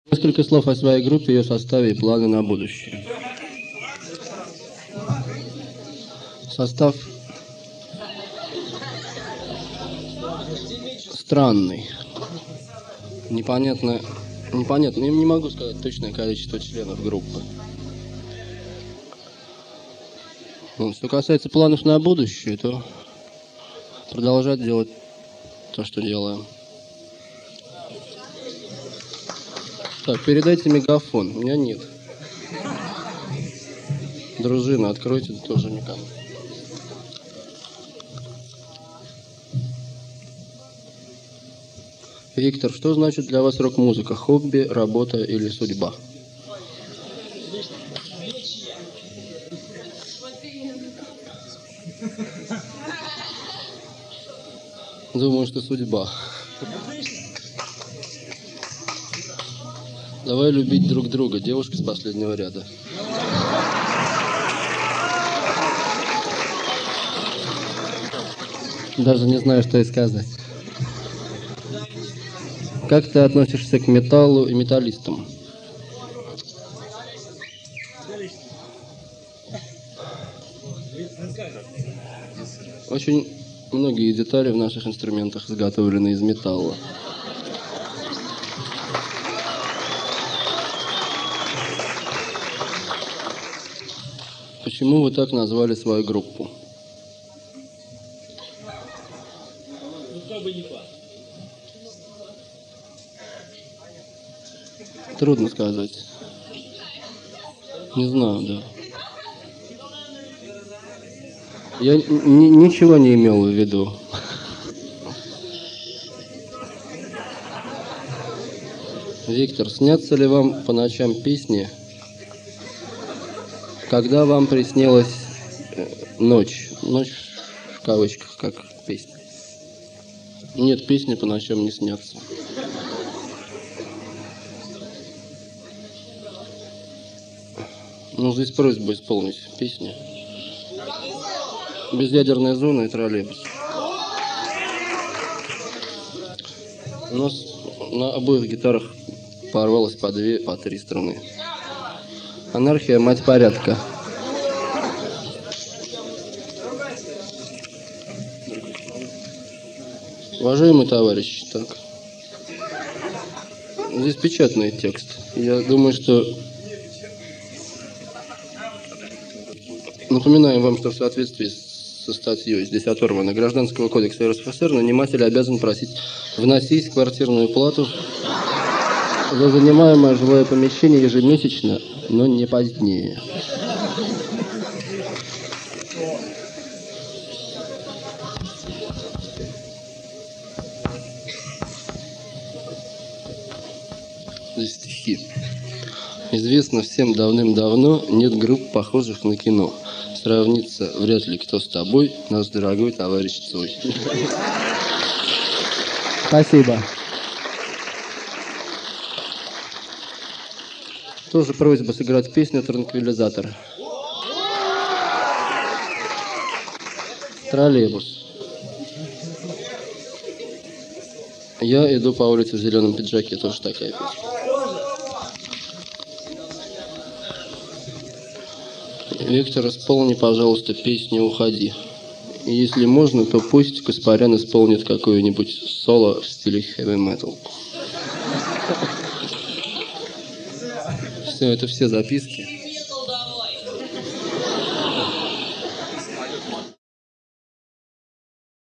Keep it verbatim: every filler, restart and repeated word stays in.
Несколько слов о своей группе, ее составе и планы на будущее. Состав странный. Непонятно, непонятно. Не могу сказать точное количество членов группы. Ну, что касается планов на будущее, то продолжать делать то, что делаем. Так, передайте мегафон. У меня нет. Дружина, откройте тоже никому. Виктор, что значит для вас рок-музыка? Хобби, работа или судьба? Думаю, что судьба. Давай любить друг друга. Девушка с последнего ряда. Даже не знаю, что и сказать. Как ты относишься к металлу и металлистам? Очень многие детали в наших инструментах изготовлены из металла. Почему вы так назвали свою группу? Трудно сказать. Не знаю, да. Я ничего не имел в виду. Виктор, снятся ли вам по ночам песни, когда вам приснилась ночь? Ночь в кавычках, как песня. Нет, песни по ночам не снятся. Ну, здесь просьба исполнить песни. Безъядерная зона и троллейбус. У нас на обоих гитарах порвалось по две, по три струны. Анархия, мать порядка. Уважаемый товарищ, так. Здесь печатный текст. Я думаю, что... Напоминаем вам, что в соответствии со статьей, здесь оторвано, Гражданского кодекса РСФСР, наниматель обязан просить вносить квартирную плату за занимаемое жилое помещение ежемесячно, но не позднее. Здесь стихи. Известно всем давным-давно, нет групп, похожих на кино. Сравниться вряд ли кто с тобой, наш дорогой товарищ Цой. Спасибо. Тоже просьба сыграть песню «Транквилизатор». Троллейбус. Я иду по улице в зеленом пиджаке, тоже такая песня. Виктор, исполни, пожалуйста, песню «Уходи». И если можно, то пусть Каспарян исполнит какое-нибудь соло в стиле heavy metal. Все, это все записки.